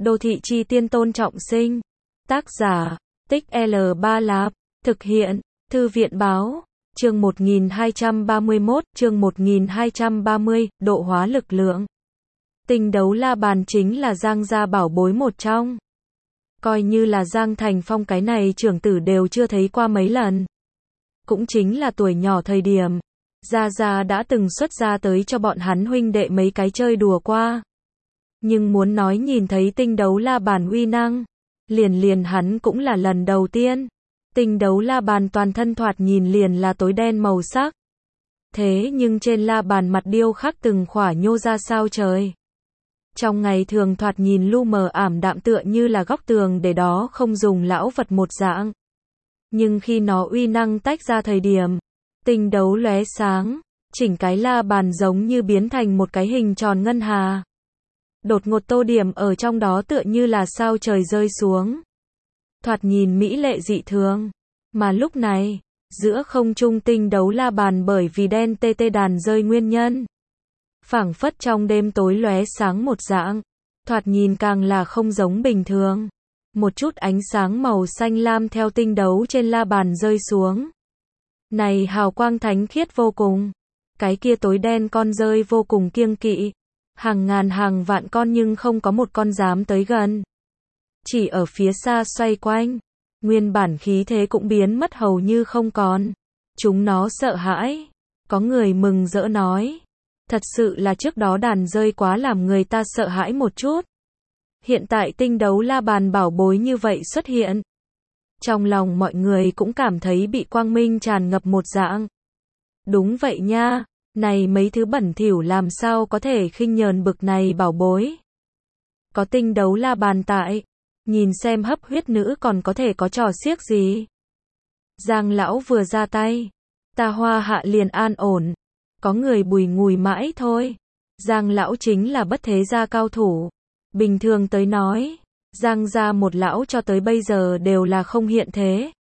Đô thị chi tiên Tôn Trọng Sinh. Tác giả, Tích L3 Lạp. Thực hiện, Thư viện báo. Chương 1231, chương 1230, độ hóa lực lượng. Tinh đấu la bàn chính là Giang gia bảo bối một trong. Coi như là Giang Thành Phong cái này trưởng tử đều chưa thấy qua mấy lần. Cũng chính là tuổi nhỏ thời điểm, Gia đã từng xuất ra tới cho bọn hắn huynh đệ mấy cái chơi đùa qua. Nhưng muốn nói nhìn thấy tinh đấu la bàn uy năng, liền hắn cũng là lần đầu tiên. Tinh đấu la bàn toàn thân thoạt nhìn liền là tối đen màu sắc. Thế nhưng trên la bàn mặt điêu khắc từng khỏa nhô ra sao trời. Trong ngày thường thoạt nhìn lu mờ ảm đạm tựa như là góc tường để đó không dùng lão vật một dạng. Nhưng khi nó uy năng tách ra thời điểm, tinh đấu lóe sáng, chỉnh cái la bàn giống như biến thành một cái hình tròn ngân hà. Đột ngột tô điểm ở trong đó tựa như là sao trời rơi xuống. Thoạt nhìn mỹ lệ dị thường. Mà lúc này, giữa không trung tinh đấu la bàn bởi vì đen tê tê đàn rơi nguyên nhân. Phảng phất trong đêm tối lóe sáng một dạng. Thoạt nhìn càng là không giống bình thường. Một chút ánh sáng màu xanh lam theo tinh đấu trên la bàn rơi xuống. Này hào quang thánh khiết vô cùng. Cái kia tối đen con rơi vô cùng kiêng kỵ. Hàng ngàn hàng vạn con nhưng không có một con dám tới gần. Chỉ ở phía xa xoay quanh. Nguyên bản khí thế cũng biến mất hầu như không còn. Chúng nó sợ hãi. Có người mừng rỡ nói. Thật sự là trước đó đàn rơi quá làm người ta sợ hãi một chút. Hiện tại tinh đấu la bàn bảo bối như vậy xuất hiện. Trong lòng mọi người cũng cảm thấy bị quang minh tràn ngập một dạng. Đúng vậy nha, này mấy thứ bẩn thỉu làm sao có thể khinh nhờn bực này bảo bối. Có tinh đấu la bàn tại, nhìn xem hấp huyết nữ còn có thể có trò xiếc gì. Giang lão vừa ra tay, ta hoa hạ liền an ổn. Có người bùi ngùi mãi thôi. Giang lão chính là bất thế gia cao thủ. Bình thường tới nói, Giang gia một lão cho tới bây giờ đều là không hiện thế.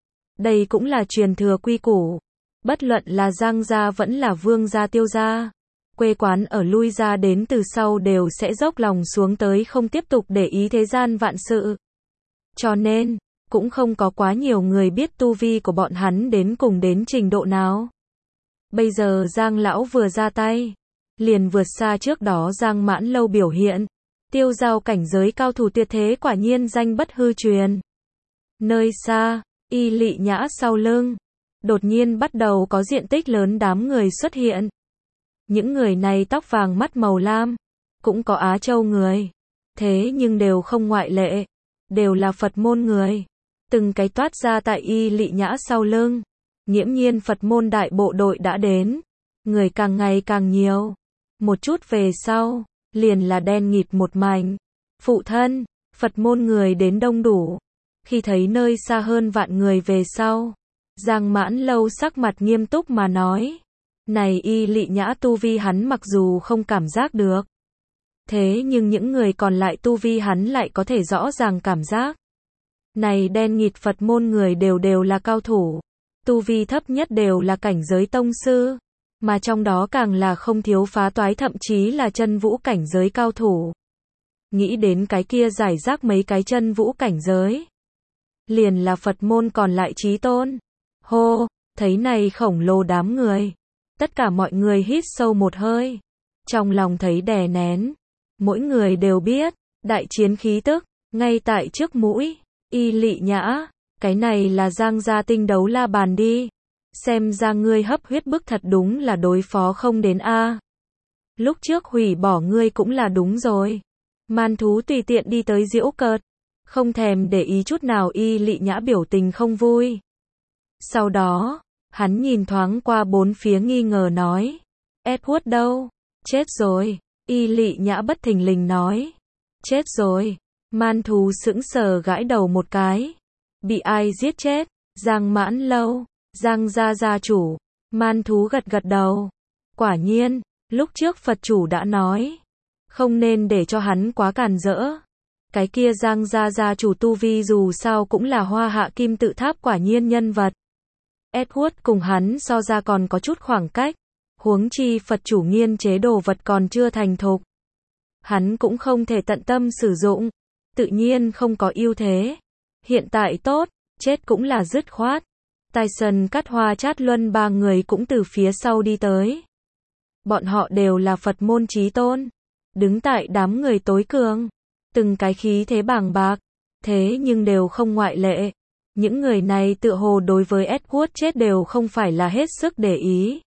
Đây cũng là truyền thừa quy củ. Bất luận là Giang gia vẫn là Vương gia Tiêu gia. Quê quán ở lui gia đến từ sau đều sẽ dốc lòng xuống tới không tiếp tục để ý thế gian vạn sự. Cho nên, cũng không có quá nhiều người biết tu vi của bọn hắn đến cùng đến trình độ nào. Bây giờ Giang lão vừa ra tay, liền vượt xa trước đó Giang Mãn Lâu biểu hiện. Tiêu giao cảnh giới cao thủ tuyệt thế quả nhiên danh bất hư truyền. Nơi xa, Y Lị Nhã sau lưng, đột nhiên bắt đầu có diện tích lớn đám người xuất hiện. Những người này tóc vàng mắt màu lam, cũng có Á Châu người. Thế nhưng đều không ngoại lệ, đều là Phật môn người. Từng cái toát ra tại Y Lị Nhã sau lưng. Nghiễm nhiên Phật môn đại bộ đội đã đến. Người càng ngày càng nhiều. Một chút về sau, liền là đen nghịt một mảnh. Phụ thân, Phật môn người đến đông đủ. Khi thấy nơi xa hơn vạn người về sau, Giang Mãn Lâu sắc mặt nghiêm túc mà nói. Này Y Lị Nhã tu vi hắn mặc dù không cảm giác được. Thế nhưng những người còn lại tu vi hắn lại có thể rõ ràng cảm giác. Này đen nghịt Phật môn người đều là cao thủ. Tu vi thấp nhất đều là cảnh giới tông sư. Mà trong đó càng là không thiếu phá toái thậm chí là chân vũ cảnh giới cao thủ. Nghĩ đến cái kia giải rác mấy cái chân vũ cảnh giới. Liền là Phật môn còn lại chí tôn. Hô, thấy này khổng lồ đám người. Tất cả mọi người hít sâu một hơi. Trong lòng thấy đè nén. Mỗi người đều biết, đại chiến khí tức, ngay tại trước mũi. Y Lị Nhã, cái này là Giang gia tinh đấu la bàn đi. Xem ra ngươi hấp huyết bức thật đúng là đối phó không đến a. Lúc trước hủy bỏ ngươi cũng là đúng rồi. Man thú tùy tiện đi tới giễu cợt, không thèm để ý chút nào Y Lị Nhã biểu tình không vui. Sau đó, hắn nhìn thoáng qua bốn phía nghi ngờ nói. Edward đâu? Chết rồi. Y Lị Nhã bất thình lình nói. Chết rồi. Man thú sững sờ gãi đầu một cái. Bị ai giết chết? Giang Mãn Lâu. Giang gia gia chủ. Man thú gật đầu. Quả nhiên, lúc trước Phật chủ đã nói. Không nên để cho hắn quá càn rỡ. Cái kia Giang gia gia chủ tu vi dù sao cũng là Hoa Hạ Kim Tự Tháp quả nhiên nhân vật. Edward cùng hắn so ra còn có chút khoảng cách. Huống chi Phật chủ nghiên chế đồ vật còn chưa thành thục. Hắn cũng không thể tận tâm sử dụng. tự nhiên không có ưu thế. Hiện tại tốt, chết cũng là dứt khoát. Tyson, Cát Hoa, Trát Luân ba người cũng từ phía sau đi tới. Bọn họ đều là Phật môn chí tôn, đứng tại đám người tối cường, từng cái khí thế bàng bạc, thế nhưng đều không ngoại lệ. Những người này tựa hồ đối với Edward chết đều không phải là hết sức để ý.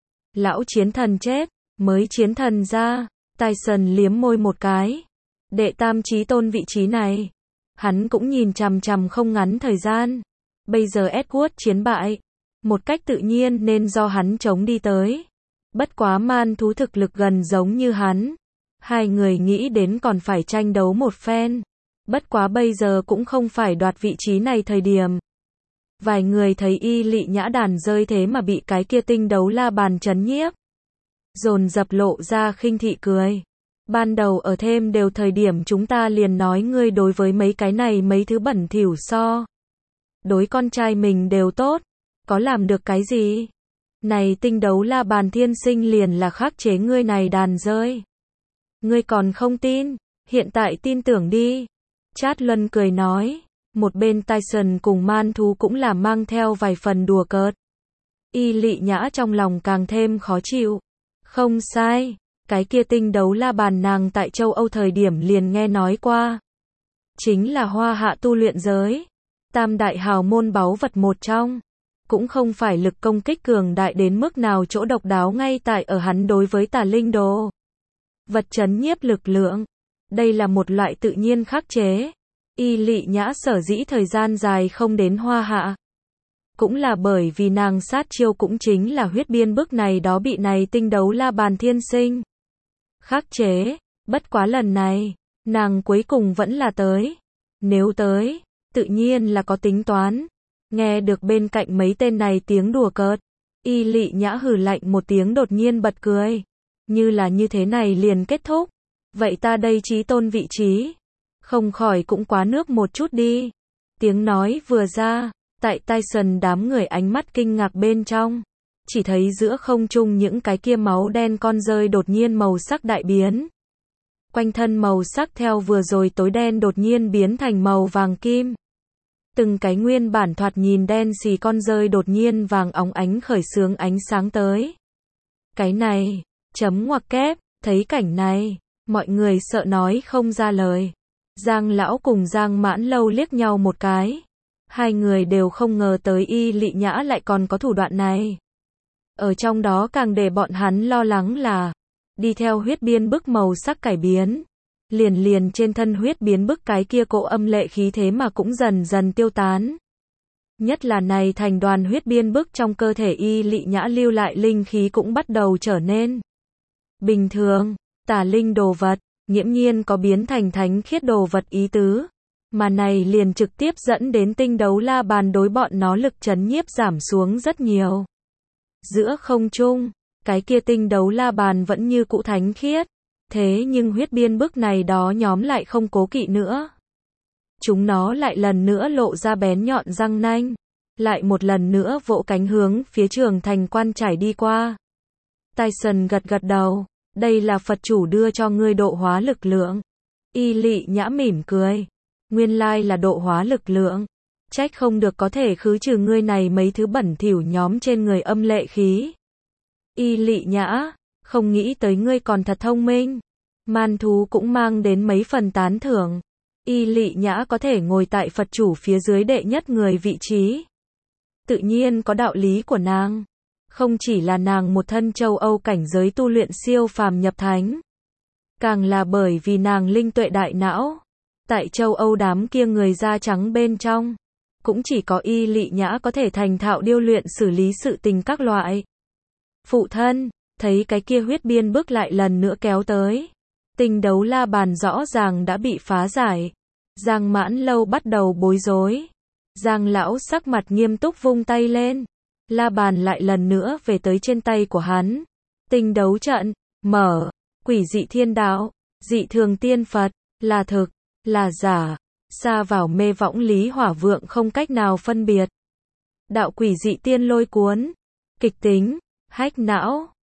Lão chiến thần chết, mới chiến thần ra, Tyson liếm môi một cái. Đệ tam chí tôn vị trí này, hắn cũng nhìn chằm chằm không ngắn thời gian. Bây giờ Edward chiến bại, một cách tự nhiên nên do hắn chống đi tới. Bất quá man thú thực lực gần giống như hắn. Hai người nghĩ đến còn phải tranh đấu một phen. Bất quá bây giờ cũng không phải đoạt vị trí này thời điểm. Vài người thấy Y Lị Nhã đàn rơi thế mà bị cái kia tinh đấu la bàn chấn nhiếp. Dồn dập lộ ra khinh thị cười. Ban đầu ở thêm đều thời điểm chúng ta liền nói ngươi đối với mấy cái này mấy thứ bẩn thỉu so. Đối con trai mình đều tốt. Có làm được cái gì? Này tinh đấu la bàn thiên sinh liền là khắc chế ngươi này đàn rơi. Ngươi còn không tin, hiện tại tin tưởng đi. Trát Luân cười nói. Một bên Tyson cùng man thú cũng là mang theo vài phần đùa cợt. Y Lị Nhã trong lòng càng thêm khó chịu. Không sai, cái kia tinh đấu la bàn nàng tại châu Âu thời điểm liền nghe nói qua. Chính là Hoa Hạ tu luyện giới, tam đại hào môn báu vật một trong. Cũng không phải lực công kích cường đại đến mức nào, chỗ độc đáo ngay tại ở hắn đối với tà linh đồ vật chấn nhiếp lực lượng. Đây là một loại tự nhiên khắc chế. Y Lị Nhã sở dĩ thời gian dài không đến Hoa Hạ, cũng là bởi vì nàng sát chiêu cũng chính là huyết biên bức này đó bị này tinh đấu la bàn thiên sinh khắc chế. Bất quá lần này, nàng cuối cùng vẫn là tới. Nếu tới, tự nhiên là có tính toán. Nghe được bên cạnh mấy tên này tiếng đùa cợt, Y Lị Nhã hừ lạnh một tiếng đột nhiên bật cười. Như là như thế này liền kết thúc. Vậy ta đây chí tôn vị trí, không khỏi cũng quá nước một chút đi. Tiếng nói vừa ra, tại Tyson đám người ánh mắt kinh ngạc bên trong, chỉ thấy giữa không trung những cái kia máu đen con rơi đột nhiên màu sắc đại biến. Quanh thân màu sắc theo vừa rồi tối đen đột nhiên biến thành màu vàng kim. Từng cái nguyên bản thoạt nhìn đen xì con rơi đột nhiên vàng óng ánh khởi xướng ánh sáng tới. Cái này, chấm ngoặc kép, thấy cảnh này, mọi người sợ nói không ra lời. Giang lão cùng Giang Mãn Lâu liếc nhau một cái. Hai người đều không ngờ tới Y Lị Nhã lại còn có thủ đoạn này. Ở trong đó càng để bọn hắn lo lắng là, đi theo huyết biên bức màu sắc cải biến. Liền trên thân huyết biến bức cái kia cỗ âm lệ khí thế mà cũng dần dần tiêu tán. Nhất là này thành đoàn huyết biên bức trong cơ thể Y Lị Nhã lưu lại linh khí cũng bắt đầu trở nên bình thường, tà linh đồ vật, nghiễm nhiên có biến thành thánh khiết đồ vật ý tứ. Mà này liền trực tiếp dẫn đến tinh đấu la bàn đối bọn nó lực chấn nhiếp giảm xuống rất nhiều. Giữa không trung, cái kia tinh đấu la bàn vẫn như cũ thánh khiết. Thế nhưng huyết biên bức này đó nhóm lại không cố kỵ nữa. Chúng nó lại lần nữa lộ ra bén nhọn răng nanh. Lại một lần nữa vỗ cánh hướng phía Trường Thành Quan trải đi qua. Tyson gật gật đầu. Đây là Phật chủ đưa cho ngươi độ hóa lực lượng. Y Lị Nhã mỉm cười. Nguyên lai là độ hóa lực lượng. Trách không được có thể khứ trừ ngươi này mấy thứ bẩn thỉu nhóm trên người âm lệ khí. Y Lị Nhã, không nghĩ tới ngươi còn thật thông minh. Man thú cũng mang đến mấy phần tán thưởng. Y Lị Nhã có thể ngồi tại Phật chủ phía dưới đệ nhất người vị trí. Tự nhiên có đạo lý của nàng. Không chỉ là nàng một thân châu Âu cảnh giới tu luyện siêu phàm nhập thánh. Càng là bởi vì nàng linh tuệ đại não. Tại châu Âu đám kia người da trắng bên trong, cũng chỉ có Y Lị Nhã có thể thành thạo điêu luyện xử lý sự tình các loại. Phụ thân, thấy cái kia huyết biên bức lại lần nữa kéo tới. Tinh đấu la bàn rõ ràng đã bị phá giải. Giang Mãn Lâu bắt đầu bối rối. Giang lão sắc mặt nghiêm túc vung tay lên. La bàn lại lần nữa về tới trên tay của hắn. Tinh đấu trận, mở, quỷ dị thiên đạo, dị thường tiên Phật, là thực, là giả, xa vào mê võng Lý Hỏa Vượng không cách nào phân biệt. Đạo quỷ dị tiên lôi cuốn, kịch tính, hách não,